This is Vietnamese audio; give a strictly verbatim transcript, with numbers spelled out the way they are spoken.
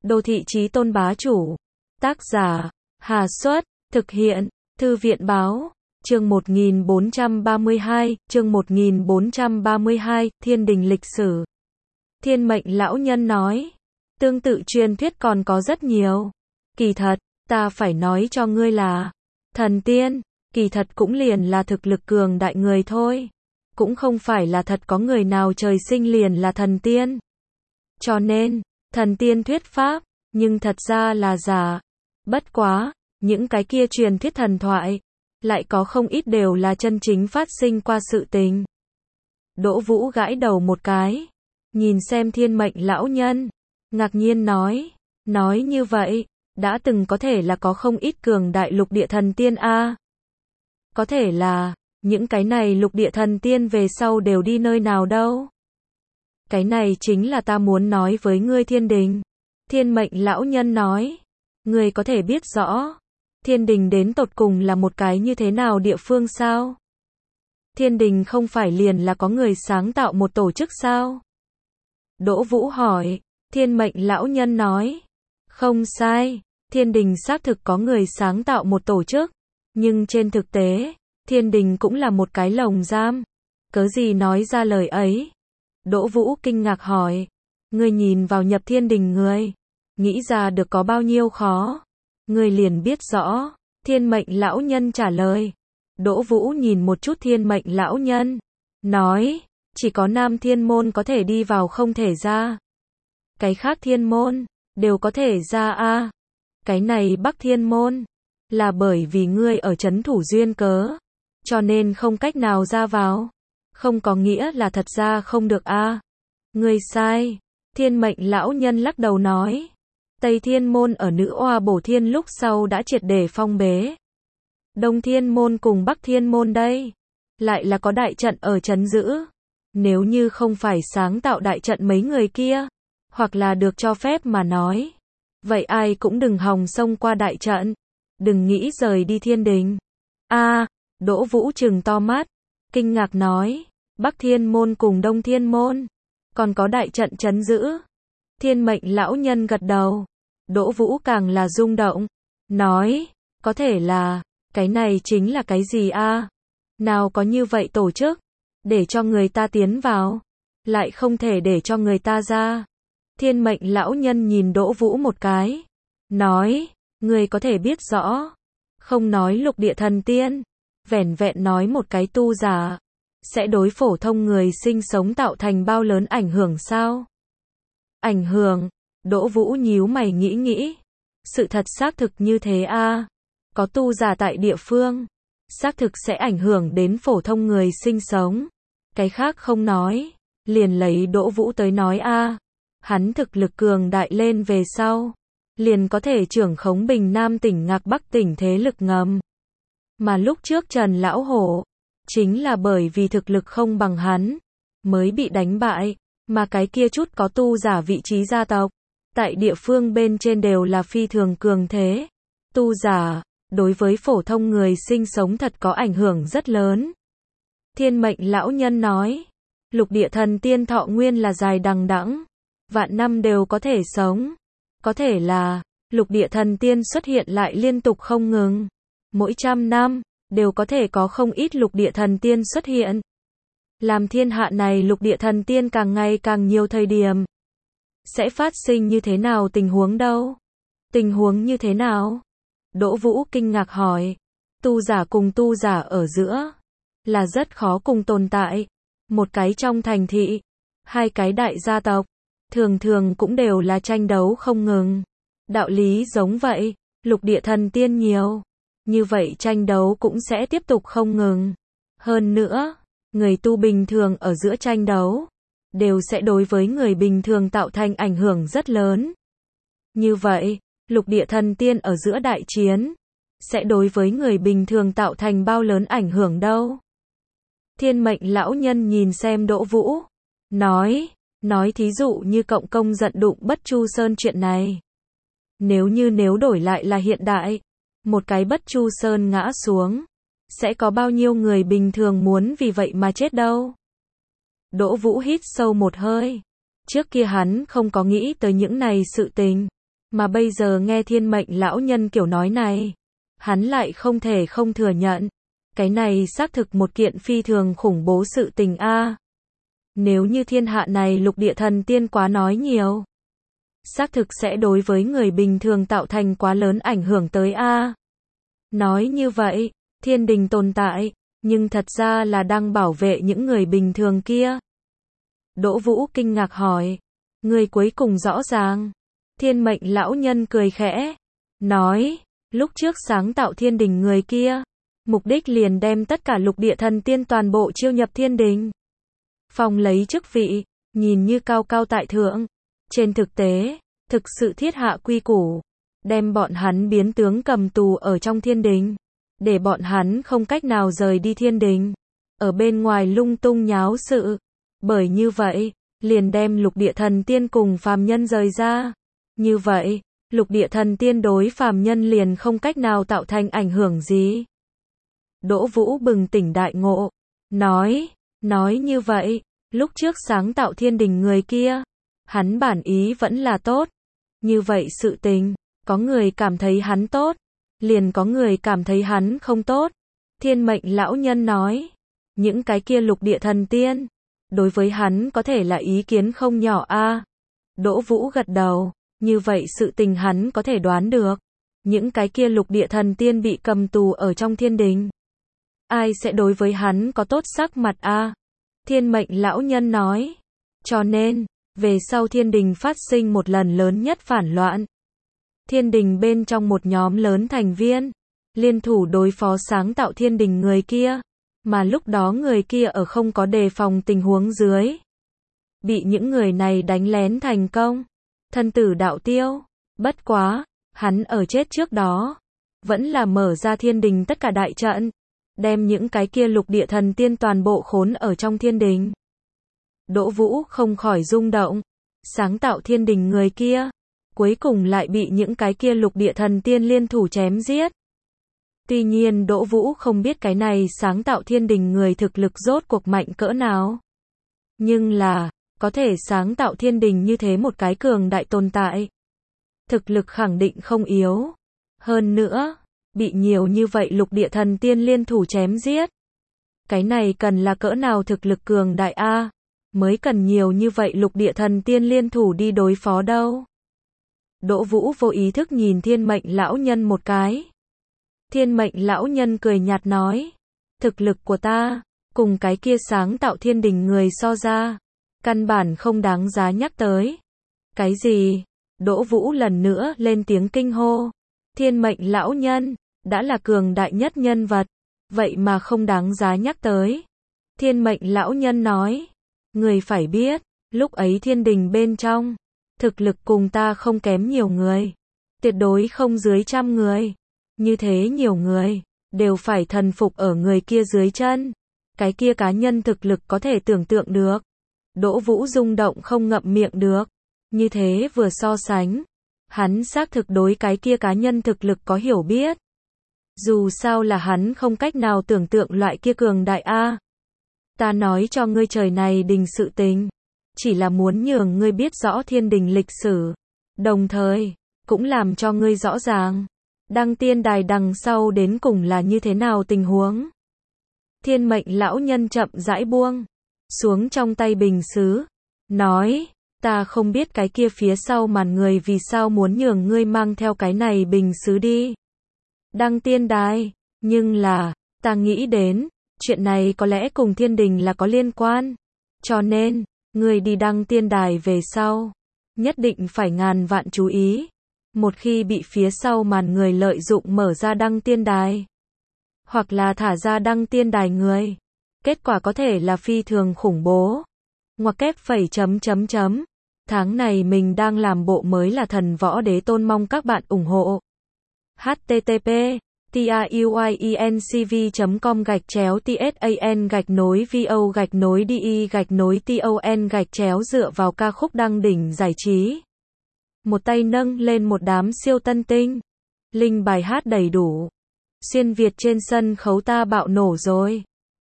Đô thị chí tôn bá chủ. Tác giả, Hà Xuất, thực hiện, Thư viện báo. Chương một nghìn bốn trăm ba mươi hai, chương một nghìn bốn trăm ba mươi hai, Thiên đình lịch sử. Thiên mệnh lão nhân nói, tương tự truyền thuyết còn có rất nhiều. Kỳ thật, ta phải nói cho ngươi là, thần tiên, kỳ thật cũng liền là thực lực cường đại người thôi. Cũng không phải là thật có người nào trời sinh liền là thần tiên. Cho nên, thần tiên thuyết pháp, nhưng thật ra là giả. Bất quá, những cái kia truyền thuyết thần thoại, lại có không ít đều là chân chính phát sinh qua sự tình. Đỗ Vũ gãi đầu một cái, nhìn xem thiên mệnh lão nhân, ngạc nhiên nói, nói như vậy, đã từng có thể là có không ít cường đại lục địa thần tiên a. Có thể là, những cái này lục địa thần tiên về sau đều đi nơi nào đâu. Cái này chính là ta muốn nói với ngươi thiên đình. Thiên mệnh lão nhân nói, ngươi có thể biết rõ, thiên đình đến tột cùng là một cái như thế nào địa phương sao? Thiên đình không phải liền là có người sáng tạo một tổ chức sao? Đỗ Vũ hỏi, thiên mệnh lão nhân nói, không sai, thiên đình xác thực có người sáng tạo một tổ chức, nhưng trên thực tế, thiên đình cũng là một cái lồng giam. Cớ gì nói ra lời ấy? Đỗ Vũ kinh ngạc hỏi, ngươi nhìn vào nhập thiên đình người, nghĩ ra được có bao nhiêu khó? Ngươi liền biết rõ. Thiên mệnh lão nhân trả lời. Đỗ Vũ nhìn một chút thiên mệnh lão nhân, nói, chỉ có Nam Thiên Môn có thể đi vào không thể ra. Cái khác thiên môn, đều có thể ra a. Cái này Bắc Thiên Môn, là bởi vì ngươi ở trấn thủ duyên cớ, cho nên không cách nào ra vào. Không có nghĩa là thật ra không được a. Ngươi sai. Thiên mệnh lão nhân lắc đầu nói, Tây Thiên Môn ở nữ oa bổ thiên lúc sau đã triệt để phong bế. Đông Thiên Môn cùng Bắc Thiên Môn đây, lại là có đại trận ở trấn giữ. Nếu như không phải sáng tạo đại trận mấy người kia, hoặc là được cho phép mà nói, vậy ai cũng đừng hòng xông qua đại trận, đừng nghĩ rời đi thiên đình. A, Đỗ Vũ trừng to mắt, kinh ngạc nói, Bắc Thiên Môn cùng Đông Thiên Môn, còn có đại trận trấn giữ. Thiên mệnh lão nhân gật đầu. Đỗ Vũ càng là rung động, nói, có thể là, cái này chính là cái gì a? Nào có như vậy tổ chức, để cho người ta tiến vào, lại không thể để cho người ta ra. Thiên mệnh lão nhân nhìn Đỗ Vũ một cái, nói, người có thể biết rõ, không nói lục địa thần tiên, vẻn vẹn nói một cái tu giả, sẽ đối phổ thông người sinh sống tạo thành bao lớn ảnh hưởng sao? Ảnh hưởng? Đỗ Vũ nhíu mày nghĩ nghĩ. Sự thật xác thực như thế a. Có tu giả tại địa phương, xác thực sẽ ảnh hưởng đến phổ thông người sinh sống. Cái khác không nói, liền lấy Đỗ Vũ tới nói a. Hắn thực lực cường đại lên về sau, liền có thể trưởng khống Bình Nam tỉnh Ngạc Bắc tỉnh thế lực ngầm. Mà lúc trước Trần Lão Hổ, chính là bởi vì thực lực không bằng hắn, mới bị đánh bại, mà cái kia chút có tu giả vị trí gia tộc, tại địa phương bên trên đều là phi thường cường thế. Tu giả, đối với phổ thông người sinh sống thật có ảnh hưởng rất lớn. Thiên mệnh lão nhân nói, lục địa thần tiên thọ nguyên là dài đằng đẵng, vạn năm đều có thể sống. Có thể là, lục địa thần tiên xuất hiện lại liên tục không ngừng. Mỗi trăm năm, đều có thể có không ít lục địa thần tiên xuất hiện. Làm thiên hạ này lục địa thần tiên càng ngày càng nhiều thời điểm, sẽ phát sinh như thế nào tình huống đâu? Tình huống như thế nào? Đỗ Vũ kinh ngạc hỏi. Tu giả cùng tu giả ở giữa, là rất khó cùng tồn tại. Một cái trong thành thị, hai cái đại gia tộc, thường thường cũng đều là tranh đấu không ngừng. Đạo lý giống vậy, lục địa thần tiên nhiều, như vậy tranh đấu cũng sẽ tiếp tục không ngừng. Hơn nữa, người tu bình thường ở giữa tranh đấu, đều sẽ đối với người bình thường tạo thành ảnh hưởng rất lớn. Như vậy, lục địa thần tiên ở giữa đại chiến, sẽ đối với người bình thường tạo thành bao lớn ảnh hưởng đâu? Thiên mệnh lão nhân nhìn xem Đỗ Vũ, nói, nói thí dụ như cộng công giận đụng Bất Chu Sơn chuyện này. Nếu như nếu đổi lại là hiện đại, một cái Bất Chu Sơn ngã xuống, sẽ có bao nhiêu người bình thường muốn vì vậy mà chết đâu? Đỗ Vũ hít sâu một hơi. Trước kia hắn không có nghĩ tới những này sự tình. Mà bây giờ nghe thiên mệnh lão nhân kiểu nói này, hắn lại không thể không thừa nhận. Cái này xác thực một kiện phi thường khủng bố sự tình a. Nếu như thiên hạ này lục địa thần tiên quá nói nhiều, xác thực sẽ đối với người bình thường tạo thành quá lớn ảnh hưởng tới a. Nói như vậy, thiên đình tồn tại, nhưng thật ra là đang bảo vệ những người bình thường kia. Đỗ Vũ kinh ngạc hỏi, người cuối cùng rõ ràng. Thiên mệnh lão nhân cười khẽ, nói, lúc trước sáng tạo thiên đình người kia, mục đích liền đem tất cả lục địa thần tiên toàn bộ chiêu nhập thiên đình. Phong lấy chức vị, nhìn như cao cao tại thượng. Trên thực tế, thực sự thiết hạ quy củ, đem bọn hắn biến tướng cầm tù ở trong thiên đình, để bọn hắn không cách nào rời đi thiên đình, ở bên ngoài lung tung nháo sự. Bởi như vậy, liền đem lục địa thần tiên cùng phàm nhân rời ra. Như vậy, lục địa thần tiên đối phàm nhân liền không cách nào tạo thành ảnh hưởng gì. Đỗ Vũ bừng tỉnh đại ngộ, nói, nói như vậy, lúc trước sáng tạo thiên đình người kia, hắn bản ý vẫn là tốt. Như vậy sự tình, có người cảm thấy hắn tốt, liền có người cảm thấy hắn không tốt. Thiên mệnh lão nhân nói, những cái kia lục địa thần tiên, đối với hắn có thể là ý kiến không nhỏ a. Đỗ Vũ gật đầu, như vậy sự tình hắn có thể đoán được. Những cái kia lục địa thần tiên bị cầm tù ở trong thiên đình, ai sẽ đối với hắn có tốt sắc mặt a? Thiên mệnh lão nhân nói, cho nên, về sau thiên đình phát sinh một lần lớn nhất phản loạn. Thiên đình bên trong một nhóm lớn thành viên, liên thủ đối phó sáng tạo thiên đình người kia, mà lúc đó người kia ở không có đề phòng tình huống dưới, bị những người này đánh lén thành công, thân tử đạo tiêu. Bất quá, hắn ở chết trước đó, vẫn là mở ra thiên đình tất cả đại trận, đem những cái kia lục địa thần tiên toàn bộ khốn ở trong thiên đình. Đỗ Vũ không khỏi rung động, sáng tạo thiên đình người kia, cuối cùng lại bị những cái kia lục địa thần tiên liên thủ chém giết. Tuy nhiên Đỗ Vũ không biết cái này sáng tạo thiên đình người thực lực rốt cuộc mạnh cỡ nào. Nhưng là, có thể sáng tạo thiên đình như thế một cái cường đại tồn tại, thực lực khẳng định không yếu. Hơn nữa, bị nhiều như vậy lục địa thần tiên liên thủ chém giết. Cái này cần là cỡ nào thực lực cường đại a, mới cần nhiều như vậy lục địa thần tiên liên thủ đi đối phó đâu. Đỗ Vũ vô ý thức nhìn thiên mệnh lão nhân một cái. Thiên mệnh lão nhân cười nhạt nói, thực lực của ta, cùng cái kia sáng tạo thiên đình người so ra, căn bản không đáng giá nhắc tới. Cái gì? Đỗ Vũ lần nữa lên tiếng kinh hô. Thiên mệnh lão nhân, đã là cường đại nhất nhân vật, vậy mà không đáng giá nhắc tới. Thiên mệnh lão nhân nói, người phải biết, lúc ấy thiên đình bên trong, thực lực cùng ta không kém nhiều người, tuyệt đối không dưới trăm người. Như thế nhiều người, đều phải thần phục ở người kia dưới chân. Cái kia cá nhân thực lực có thể tưởng tượng được. Đỗ Vũ rung động không ngậm miệng được. Như thế vừa so sánh, hắn xác thực đối cái kia cá nhân thực lực có hiểu biết. Dù sao là hắn không cách nào tưởng tượng loại kia cường đại a. Ta nói cho ngươi trời này đình sự tình, chỉ là muốn nhường ngươi biết rõ thiên đình lịch sử, đồng thời, cũng làm cho ngươi rõ ràng, đăng tiên đài đằng sau đến cùng là như thế nào tình huống. Thiên mệnh lão nhân chậm rãi buông xuống trong tay bình sứ, nói, ta không biết cái kia phía sau màn người vì sao muốn nhường ngươi mang theo cái này bình sứ đi đăng tiên đài, nhưng là, ta nghĩ đến, chuyện này có lẽ cùng thiên đình là có liên quan, cho nên, ngươi đi đăng tiên đài về sau, nhất định phải ngàn vạn chú ý, một khi bị phía sau màn người lợi dụng mở ra đăng tiên đài, hoặc là thả ra đăng tiên đài người, kết quả có thể là phi thường khủng bố. Ngoặc kép phẩy chấm chấm chấm. Tháng này mình đang làm bộ mới là Thần Võ Đế Tôn, mong các bạn ủng hộ. h t t p tiuyencv chấm com gạch chéo tsan gạch nối vo gạch nối di gạch nối ton gạch chéo dựa vào ca khúc đăng đỉnh giải trí. Một tay nâng lên một đám siêu tân tinh. Linh bài hát đầy đủ. Xuyên Việt trên sân khấu ta bạo nổ rồi.